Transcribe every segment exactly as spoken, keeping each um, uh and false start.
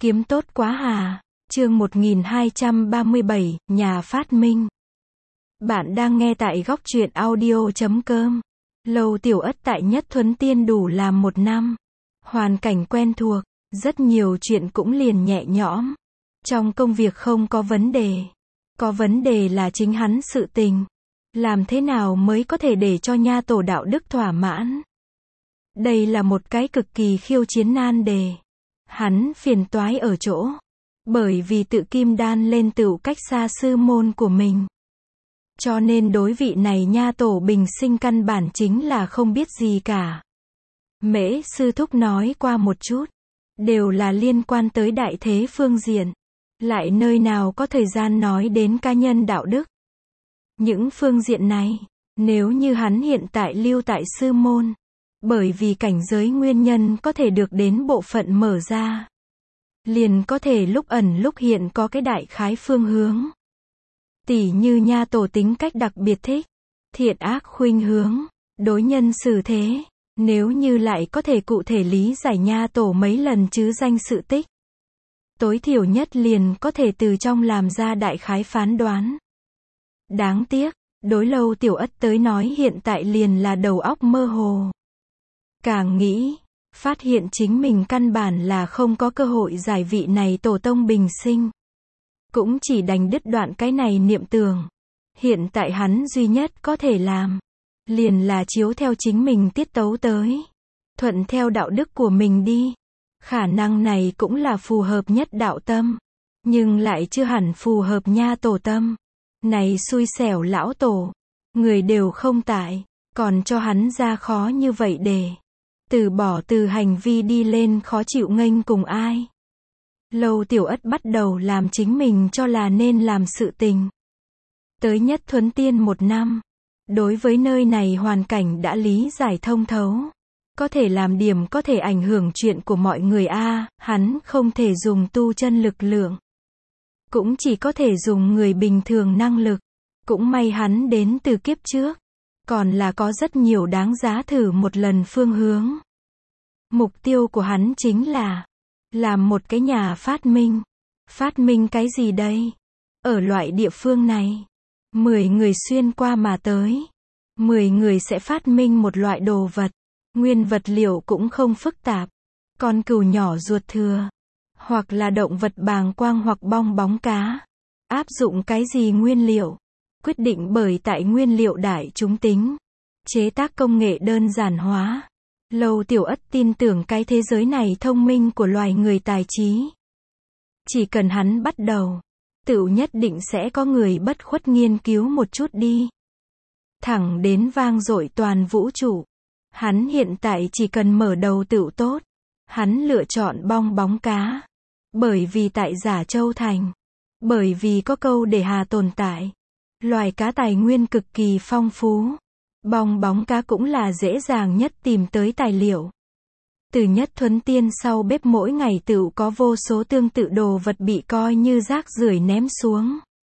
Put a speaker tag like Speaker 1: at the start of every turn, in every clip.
Speaker 1: Kiếm tốt quá hà. Chương một nghìn hai trăm ba mươi bảy, nhà phát minh. Bạn đang nghe tại góc truyện audio chấm com. Lầu Tiểu Ất tại Nhất Thuấn Tiên đủ làm một năm. Hoàn cảnh quen thuộc, rất nhiều chuyện cũng liền nhẹ nhõm. Trong công việc không có vấn đề. Có vấn đề là chính hắn sự tình. Làm thế nào mới có thể để cho nha tổ đạo đức thỏa mãn? Đây là một cái cực kỳ khiêu chiến nan đề. Hắn phiền toái ở chỗ. Bởi vì tự kim đan lên tựu cách xa sư môn của mình. Cho nên đối vị này nha tổ bình sinh căn bản chính là không biết gì cả. Mễ sư thúc nói qua một chút. Đều là liên quan tới đại thế phương diện. Lại nơi nào có thời gian nói đến cá nhân đạo đức. Những phương diện này, nếu như hắn hiện tại lưu tại sư môn. Bởi vì cảnh giới nguyên nhân có thể được đến bộ phận mở ra. Liền có thể lúc ẩn lúc hiện có cái đại khái phương hướng. Tỉ như nha tổ tính cách đặc biệt thích. Thiện ác khuynh hướng. Đối nhân xử thế. Nếu như lại có thể cụ thể lý giải nha tổ mấy lần chứ danh sự tích. Tối thiểu nhất liền có thể từ trong làm ra đại khái phán đoán. Đáng tiếc, đối Lâu Tiểu Ất tới nói hiện tại liền là đầu óc mơ hồ. Càng nghĩ, phát hiện chính mình căn bản là không có cơ hội giải vị này tổ tông bình sinh. Cũng chỉ đành đứt đoạn cái này niệm tưởng. Hiện tại hắn duy nhất có thể làm. Liền là chiếu theo chính mình tiết tấu tới. Thuận theo đạo đức của mình đi. Khả năng này cũng là phù hợp nhất đạo tâm. Nhưng lại chưa hẳn phù hợp nha tổ tâm. Này xui xẻo lão tổ. Người đều không tại. Còn cho hắn ra khó như vậy để. Từ bỏ từ hành vi đi lên khó chịu nghênh cùng ai. Lâu Tiểu Ất bắt đầu làm chính mình cho là nên làm sự tình. Tới Nhất Thuấn Tiên một năm. Đối với nơi này hoàn cảnh đã lý giải thông thấu. Có thể làm điểm có thể ảnh hưởng chuyện của mọi người a à, hắn không thể dùng tu chân lực lượng. Cũng chỉ có thể dùng người bình thường năng lực. Cũng may hắn đến từ kiếp trước. Còn là có rất nhiều đáng giá thử một lần phương hướng. Mục tiêu của hắn chính là làm một cái nhà phát minh. Phát minh cái gì đây? Ở loại địa phương này, mười người xuyên qua mà tới. mười người sẽ phát minh một loại đồ vật. Nguyên vật liệu cũng không phức tạp. Con cừu nhỏ ruột thừa. Hoặc là động vật bàng quang hoặc bong bóng cá. Áp dụng cái gì nguyên liệu? Quyết định bởi tại nguyên liệu đại chúng tính. Chế tác công nghệ đơn giản hóa. Lâu Tiểu Ất tin tưởng cái thế giới này thông minh của loài người tài trí. Chỉ cần hắn bắt đầu, tựu nhất định sẽ có người bất khuất nghiên cứu một chút đi. Thẳng đến vang dội toàn vũ trụ. Hắn hiện tại chỉ cần mở đầu tựu tốt. Hắn lựa chọn bong bóng cá. Bởi vì tại Giả Châu Thành. Bởi vì có câu để hà tồn tại. Loài cá tài nguyên cực kỳ phong phú. Bong bóng cá cũng là dễ dàng nhất tìm tới tài liệu. Từ Nhất Thuấn Tiên sau bếp mỗi ngày tựu có vô số tương tự đồ vật bị coi như rác rưởi ném xuống.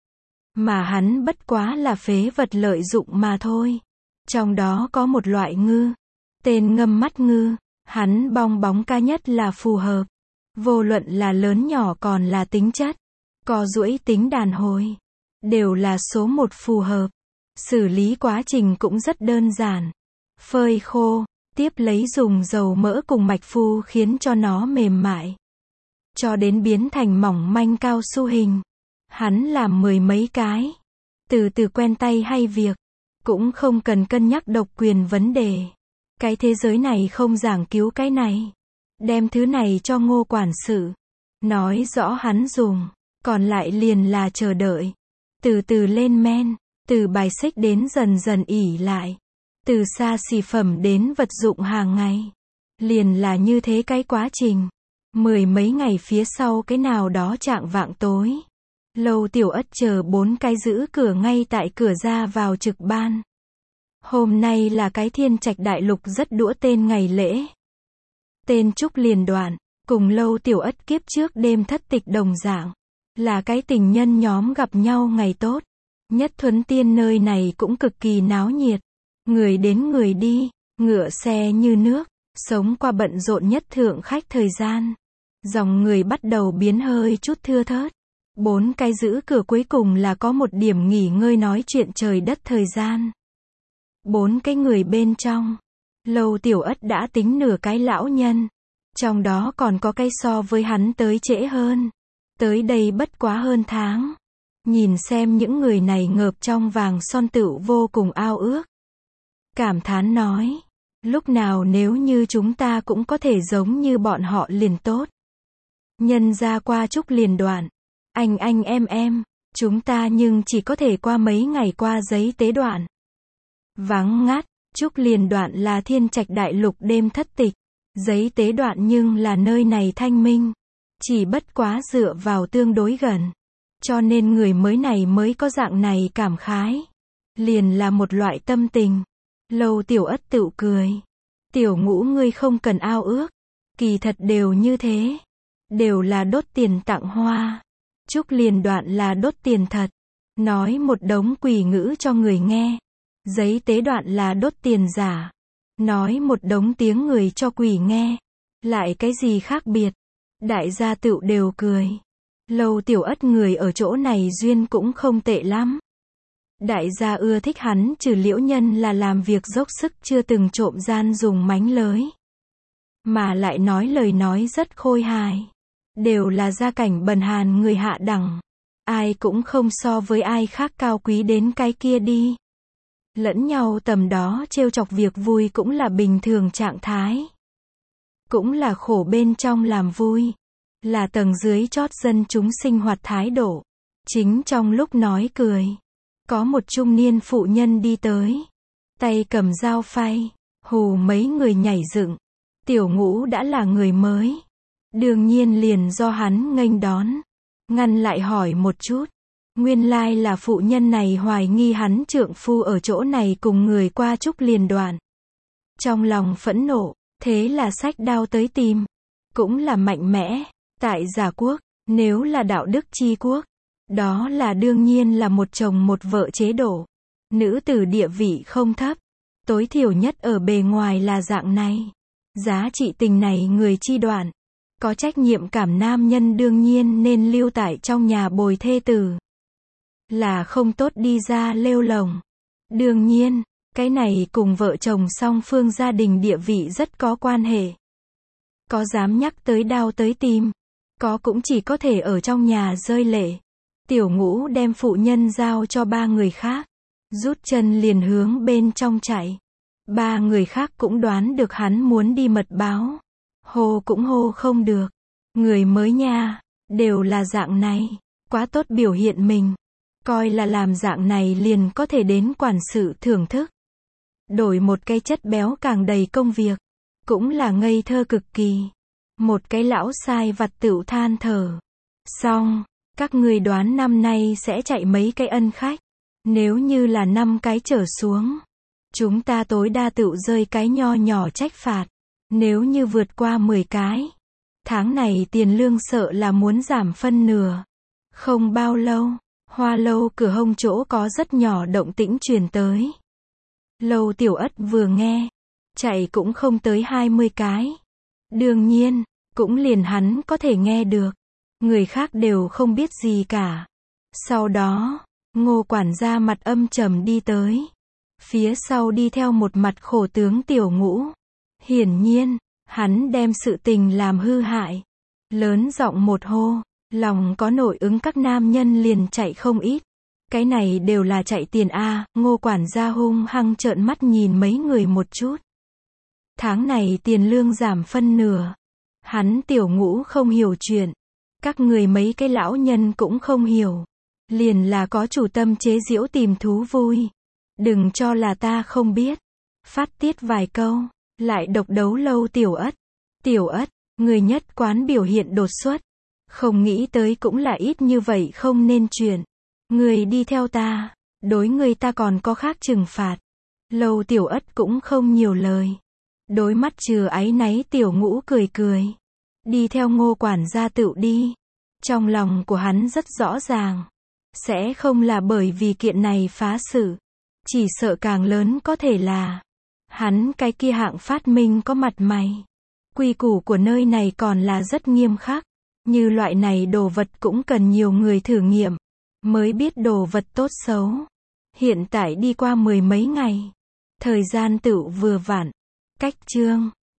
Speaker 1: Mà hắn bất quá là phế vật lợi dụng mà thôi. Trong đó có một loại ngư. Tên ngâm mắt ngư. Hắn bong bóng cá nhất là phù hợp. Vô luận là lớn nhỏ còn là tính chất. Co duỗi tính đàn hồi. Đều là số một phù hợp. Xử lý quá trình cũng rất đơn giản. Phơi khô, tiếp lấy dùng dầu mỡ cùng mạch phu khiến cho nó mềm mại. Cho đến biến thành mỏng manh cao su hình. Hắn làm mười mấy cái. Từ từ quen tay hay việc. Cũng không cần cân nhắc độc quyền vấn đề. Cái thế giới này không giảng cứu cái này. Đem thứ này cho Ngô quản sự. Nói rõ hắn dùng. Còn lại liền là chờ đợi. Từ từ lên men. Từ bài xích đến dần dần ỉ lại. Từ xa xỉ phẩm đến vật dụng hàng ngày. Liền là như thế cái quá trình. Mười mấy ngày phía sau cái nào đó trạng vạng tối. Lâu Tiểu Ất chờ bốn cái giữ cửa ngay tại cửa ra vào trực ban. Hôm nay là cái thiên trạch đại lục rất đũa tên ngày lễ. Tên Trúc liền đoạn. Cùng Lâu Tiểu Ất kiếp trước đêm thất tịch đồng dạng. Là cái tình nhân nhóm gặp nhau ngày tốt. Nhất Thuấn Tiên nơi này cũng cực kỳ náo nhiệt. Người đến người đi, ngựa xe như nước, sống qua bận rộn nhất thượng khách thời gian. Dòng người bắt đầu biến hơi chút thưa thớt. Bốn cái giữ cửa cuối cùng là có một điểm nghỉ ngơi nói chuyện trời đất thời gian. Bốn cái người bên trong. Lâu Tiểu Ất đã tính nửa cái lão nhân. Trong đó còn có cái so với hắn tới trễ hơn. Tới đây bất quá hơn tháng. Nhìn xem những người này ngợp trong vàng son tựu vô cùng ao ước. Cảm thán nói. Lúc nào nếu như chúng ta cũng có thể giống như bọn họ liền tốt. Nhân ra qua chúc liền đoạn. Anh anh em em. Chúng ta nhưng chỉ có thể qua mấy ngày qua giấy tế đoạn. Vắng ngắt. Chúc liền đoạn là thiên trạch đại lục đêm thất tịch. Giấy tế đoạn nhưng là nơi này thanh minh. Chỉ bất quá dựa vào tương đối gần. Cho nên người mới này mới có dạng này cảm khái. Liền là một loại tâm tình. Lâu Tiểu Ất tựu cười. Tiểu Ngũ ngươi không cần ao ước. Kỳ thật đều như thế. Đều là đốt tiền tặng hoa. Chúc liền đoạn là đốt tiền thật. Nói một đống quỷ ngữ cho người nghe. Giấy tế đoạn là đốt tiền giả. Nói một đống tiếng người cho quỷ nghe. Lại cái gì khác biệt. Đại gia tựu đều cười. Lâu Tiểu Ất người ở chỗ này duyên cũng không tệ lắm. Đại gia ưa thích hắn trừ Liễu Nhân là làm việc dốc sức chưa từng trộm gian dùng mánh lới. Mà lại nói lời nói rất khôi hài. Đều là gia cảnh bần hàn người hạ đẳng. Ai cũng không so với ai khác cao quý đến cái kia đi. Lẫn nhau tầm đó trêu chọc việc vui cũng là bình thường trạng thái. Cũng là khổ bên trong làm vui. Là tầng dưới chót dân chúng sinh hoạt thái độ. Chính trong lúc nói cười. Có một trung niên phụ nhân đi tới. Tay cầm dao phay. Hù mấy người nhảy dựng. Tiểu Ngũ đã là người mới. Đương nhiên liền do hắn nghênh đón. Ngăn lại hỏi một chút. Nguyên lai là phụ nhân này hoài nghi hắn trượng phu ở chỗ này cùng người qua chúc liền đoạn. Trong lòng phẫn nộ. Thế là xách đao tới tìm. Cũng là mạnh mẽ. Tại Giả Quốc. Nếu là đạo đức chi quốc. Đó là đương nhiên là một chồng một vợ chế độ. Nữ tử địa vị không thấp. Tối thiểu nhất ở bề ngoài là dạng này. Giá trị tình này người chi đoạn. Có trách nhiệm cảm nam nhân đương nhiên nên lưu tại trong nhà bồi thê tử. Là không tốt đi ra lêu lồng. Đương nhiên, cái này cùng vợ chồng song phương gia đình địa vị rất có quan hệ. Có dám nhắc tới đao tới tìm. Có cũng chỉ có thể ở trong nhà rơi lệ. Tiểu Ngũ đem phụ nhân giao cho ba người khác. Rút chân liền hướng bên trong chạy. Ba người khác cũng đoán được hắn muốn đi mật báo. Hô cũng hô không được. Người mới nha. Đều là dạng này. Quá tốt biểu hiện mình. Coi là làm dạng này liền có thể đến quản sự thưởng thức. Đổi một cái chất béo càng đầy công việc. Cũng là ngây thơ cực kỳ. Một cái lão sai vặt tựu than thở. Xong. Các người đoán năm nay sẽ chạy mấy cái ân khách. Nếu như là năm cái trở xuống. Chúng ta tối đa tựu rơi cái nho nhỏ trách phạt. Nếu như vượt qua mười cái. Tháng này tiền lương sợ là muốn giảm phân nửa. Không bao lâu. Hoa Lâu cửa hông chỗ có rất nhỏ động tĩnh truyền tới. Lâu Tiểu Ất vừa nghe. Chạy cũng không tới hai mươi cái. Đương nhiên. Cũng liền hắn có thể nghe được. Người khác đều không biết gì cả. Sau đó, Ngô quản gia mặt âm trầm đi tới. Phía sau đi theo một mặt khổ tướng Tiểu Ngũ. Hiển nhiên, hắn đem sự tình làm hư hại. Lớn giọng một hô, lòng có nội ứng các nam nhân liền chạy không ít. Cái này đều là chạy tiền a. Ngô quản gia hung hăng trợn mắt nhìn mấy người một chút. Tháng này tiền lương giảm phân nửa. Hắn Tiểu Ngũ không hiểu chuyện. Các người mấy cái lão nhân cũng không hiểu. Liền là có chủ tâm chế giễu tìm thú vui. Đừng cho là ta không biết. Phát tiết vài câu. Lại độc đấu Lâu Tiểu Ất. Tiểu Ất, người nhất quán biểu hiện đột xuất. Không nghĩ tới cũng là ít như vậy không nên chuyện. Người đi theo ta. Đối người ta còn có khác trừng phạt. Lâu Tiểu Ất cũng không nhiều lời. Đối mắt trừ áy náy Tiểu Ngũ cười cười. Đi theo Ngô quản gia tựu đi. Trong lòng của hắn rất rõ ràng. Sẽ không là bởi vì kiện này phá sự. Chỉ sợ càng lớn có thể là. Hắn cái kia hạng phát minh có mặt mày. Quy củ của nơi này còn là rất nghiêm khắc. Như loại này đồ vật cũng cần nhiều người thử nghiệm, mới biết đồ vật tốt xấu. Hiện tại đi qua mười mấy ngày. Thời gian tựu vừa vặn. Cách chương